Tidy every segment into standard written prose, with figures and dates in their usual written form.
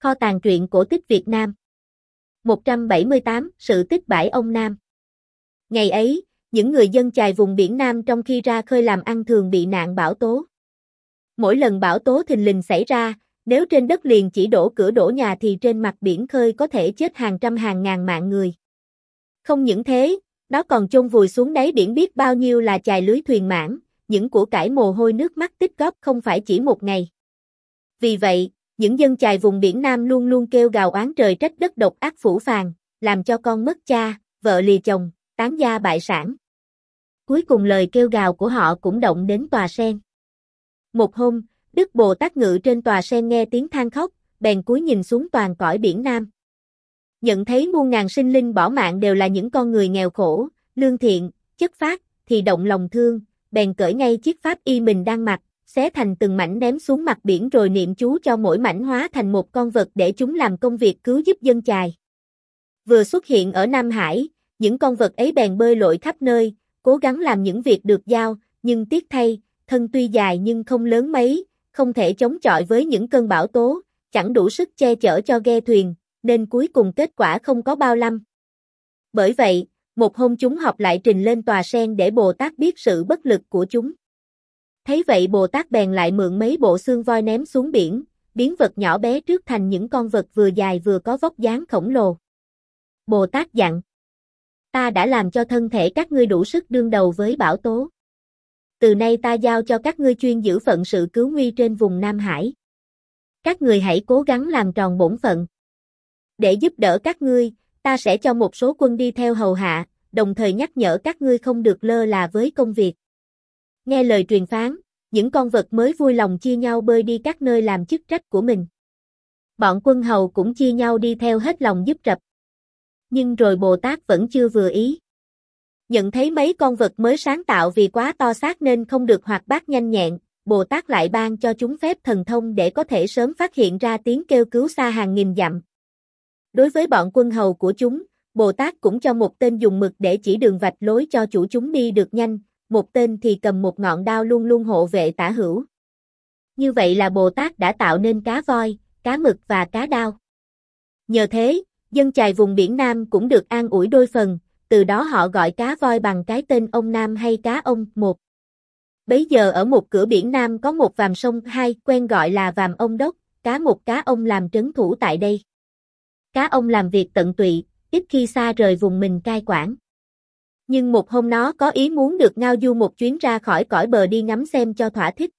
Kho tàng truyện cổ tích Việt Nam. 178, sự tích bãi ông Nam. Ngày ấy, những người dân chài vùng biển Nam trong khi ra khơi làm ăn thường bị nạn bão tố. Mỗi lần bão tố thình lình xảy ra, nếu trên đất liền chỉ đổ cửa đổ nhà thì trên mặt biển khơi có thể chết hàng trăm hàng ngàn mạng người. Không những thế, nó còn chôn vùi xuống đáy biển biết bao nhiêu là chài lưới thuyền mãn, những của cải mồ hôi nước mắt tích góp không phải chỉ một ngày. Vì vậy, những dân chài vùng biển Nam luôn luôn kêu gào oán trời trách đất độc ác phủ phàng, làm cho con mất cha, vợ lìa chồng, tán gia bại sản. Cuối cùng lời kêu gào của họ cũng động đến tòa sen. Một hôm, Đức Bồ Tát ngự trên tòa sen nghe tiếng than khóc, bèn cúi nhìn xuống toàn cõi biển Nam. Nhận thấy muôn ngàn sinh linh bỏ mạng đều là những con người nghèo khổ, lương thiện, chất phác, thì động lòng thương, bèn cởi ngay chiếc pháp y mình đang mặc, xé thành từng mảnh ném xuống mặt biển rồi niệm chú cho mỗi mảnh hóa thành một con vật để chúng làm công việc cứu giúp dân chài. Vừa xuất hiện ở Nam Hải, những con vật ấy bèn bơi lội khắp nơi, cố gắng làm những việc được giao, nhưng tiếc thay, thân tuy dài nhưng không lớn mấy, không thể chống chọi với những cơn bão tố, chẳng đủ sức che chở cho ghe thuyền, nên cuối cùng kết quả không có bao lâm. Bởi vậy, một hôm chúng họp lại trình lên tòa sen để Bồ Tát biết sự bất lực của chúng. Thấy vậy Bồ Tát bèn lại mượn mấy bộ xương voi ném xuống biển, biến vật nhỏ bé trước thành những con vật vừa dài vừa có vóc dáng khổng lồ. Bồ Tát dặn: ta đã làm cho thân thể các ngươi đủ sức đương đầu với bão tố. Từ nay ta giao cho các ngươi chuyên giữ phận sự cứu nguy trên vùng Nam Hải. Các người hãy cố gắng làm tròn bổn phận. Để giúp đỡ các ngươi, ta sẽ cho một số quân đi theo hầu hạ, đồng thời nhắc nhở các ngươi không được lơ là với công việc. Nghe lời truyền phán, những con vật mới vui lòng chia nhau bơi đi các nơi làm chức trách của mình. Bọn quân hầu cũng chia nhau đi theo hết lòng giúp rập. Nhưng rồi Bồ Tát vẫn chưa vừa ý. Nhận thấy mấy con vật mới sáng tạo vì quá to xác nên không được hoạt bát nhanh nhẹn, Bồ Tát lại ban cho chúng phép thần thông để có thể sớm phát hiện ra tiếng kêu cứu xa hàng nghìn dặm. Đối với bọn quân hầu của chúng, Bồ Tát cũng cho một tên dùng mực để chỉ đường vạch lối cho chủ chúng đi được nhanh, một tên thì cầm một ngọn đao luôn luôn hộ vệ tả hữu. Như vậy là Bồ Tát đã tạo nên cá voi, cá mực và cá đao. Nhờ thế, dân chài vùng biển Nam cũng được an ủi đôi phần, từ đó họ gọi cá voi bằng cái tên ông Nam hay cá ông một. Bấy giờ ở một cửa biển Nam có một vàm sông hai quen gọi là vàm ông Đốc, cá một cá ông làm trấn thủ tại đây. Cá ông làm việc tận tụy, ít khi xa rời vùng mình cai quản. Nhưng một hôm nó có ý muốn được ngao du một chuyến ra khỏi cõi bờ đi ngắm xem cho thỏa thích.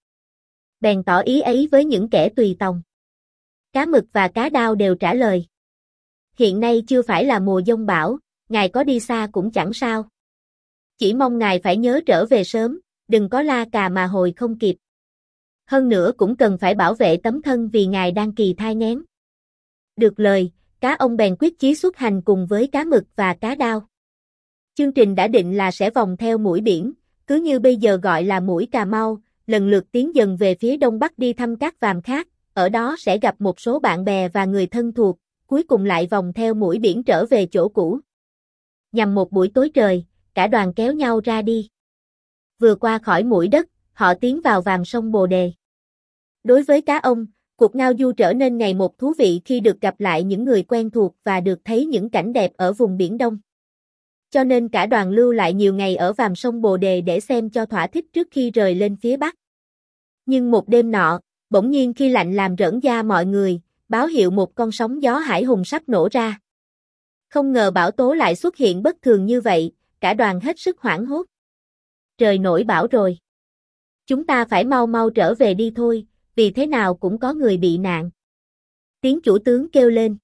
Bèn tỏ ý ấy với những kẻ tùy tòng. Cá mực và cá đao đều trả lời: hiện nay chưa phải là mùa giông bão, ngài có đi xa cũng chẳng sao. Chỉ mong ngài phải nhớ trở về sớm, đừng có la cà mà hồi không kịp. Hơn nữa cũng cần phải bảo vệ tấm thân vì ngài đang kỳ thai nghén. Được lời, cá ông bèn quyết chí xuất hành cùng với cá mực và cá đao. Chương trình đã định là sẽ vòng theo mũi biển, cứ như bây giờ gọi là mũi Cà Mau, lần lượt tiến dần về phía đông bắc đi thăm các vàm khác, ở đó sẽ gặp một số bạn bè và người thân thuộc, cuối cùng lại vòng theo mũi biển trở về chỗ cũ. Nhằm một buổi tối trời, cả đoàn kéo nhau ra đi. Vừa qua khỏi mũi đất, họ tiến vào vàm sông Bồ Đề. Đối với cá ông, cuộc ngao du trở nên ngày một thú vị khi được gặp lại những người quen thuộc và được thấy những cảnh đẹp ở vùng Biển Đông. Cho nên cả đoàn lưu lại nhiều ngày ở vàm sông Bồ Đề để xem cho thỏa thích trước khi rời lên phía Bắc. Nhưng một đêm nọ, bỗng nhiên khi lạnh làm rởn da mọi người, báo hiệu một con sóng gió hải hùng sắp nổ ra. Không ngờ bão tố lại xuất hiện bất thường như vậy, cả đoàn hết sức hoảng hốt. Trời nổi bão rồi. Chúng ta phải mau mau trở về đi thôi, vì thế nào cũng có người bị nạn. Tiếng chủ tướng kêu lên.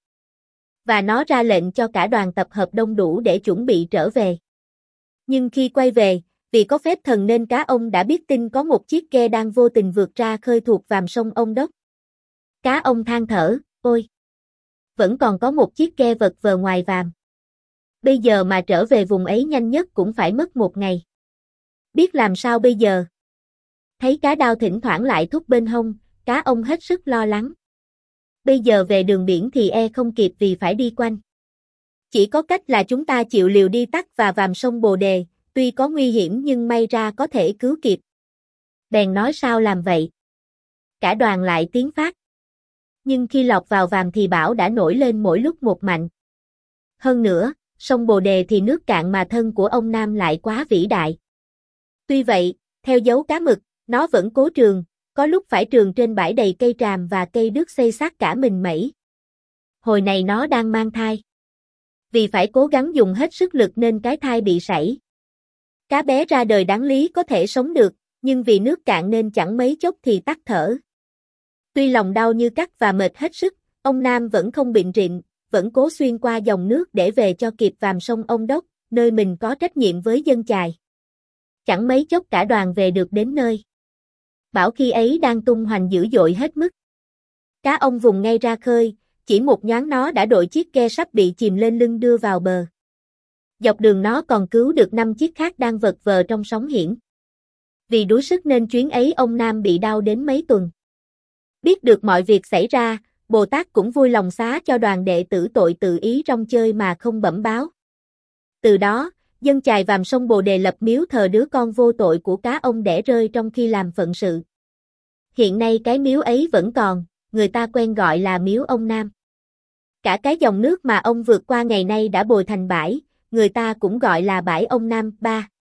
Và nó ra lệnh cho cả đoàn tập hợp đông đủ để chuẩn bị trở về. Nhưng khi quay về, vì có phép thần nên cá ông đã biết tin có một chiếc ghe đang vô tình vượt ra khơi thuộc vàm sông Ông Đốc. Cá ông than thở: ôi! Vẫn còn có một chiếc ghe vật vờ ngoài vàm. Bây giờ mà trở về vùng ấy nhanh nhất cũng phải mất một ngày. Biết làm sao bây giờ? Thấy cá đao thỉnh thoảng lại thúc bên hông, cá ông hết sức lo lắng. Bây giờ về đường biển thì không kịp vì phải đi quanh. Chỉ có cách là chúng ta chịu liều đi tắt và vàm sông Bồ Đề, tuy có nguy hiểm nhưng may ra có thể cứu kịp. Bèn nói sao làm vậy? Cả đoàn lại tiến phát. nhưng khi lọt vào vàm thì bão đã nổi lên mỗi lúc một mạnh. Hơn nữa, sông Bồ Đề thì nước cạn mà thân của ông Nam lại quá vĩ đại. Tuy vậy, theo dấu cá mực, nó vẫn cố trường, có lúc phải trường trên bãi đầy cây tràm và cây đước xây sát cả mình mẩy. Hồi này nó đang mang thai. Vì phải cố gắng dùng hết sức lực nên cái thai bị sảy. Cá bé ra đời đáng lý có thể sống được, nhưng vì nước cạn nên chẳng mấy chốc thì tắt thở. Tuy lòng đau như cắt và mệt hết sức, ông Nam vẫn không bệnh rịnh, vẫn cố xuyên qua dòng nước để về cho kịp vàm sông Ông Đốc, nơi mình có trách nhiệm với dân chài. Chẳng mấy chốc cả đoàn về được đến nơi. Bão khi ấy đang tung hoành dữ dội hết mức. Cá ông vùng ngay ra khơi, chỉ một nhoáng nó đã đội chiếc ghe sắp bị chìm lên lưng đưa vào bờ. Dọc đường nó còn cứu được 5 chiếc khác đang vật vờ trong sóng hiển. Vì đuối sức nên chuyến ấy ông Nam bị đau đến mấy tuần. Biết được mọi việc xảy ra, Bồ Tát cũng vui lòng xá cho đoàn đệ tử tội tự ý rong chơi mà không bẩm báo. Từ đó, dân chài vàm sông Bồ Đề lập miếu thờ đứa con vô tội của cá ông đẻ rơi trong khi làm phận sự. Hiện nay cái miếu ấy vẫn còn, người ta quen gọi là miếu ông Nam. Cả cái dòng nước mà ông vượt qua ngày nay đã bồi thành bãi, người ta cũng gọi là bãi ông Nam. 3.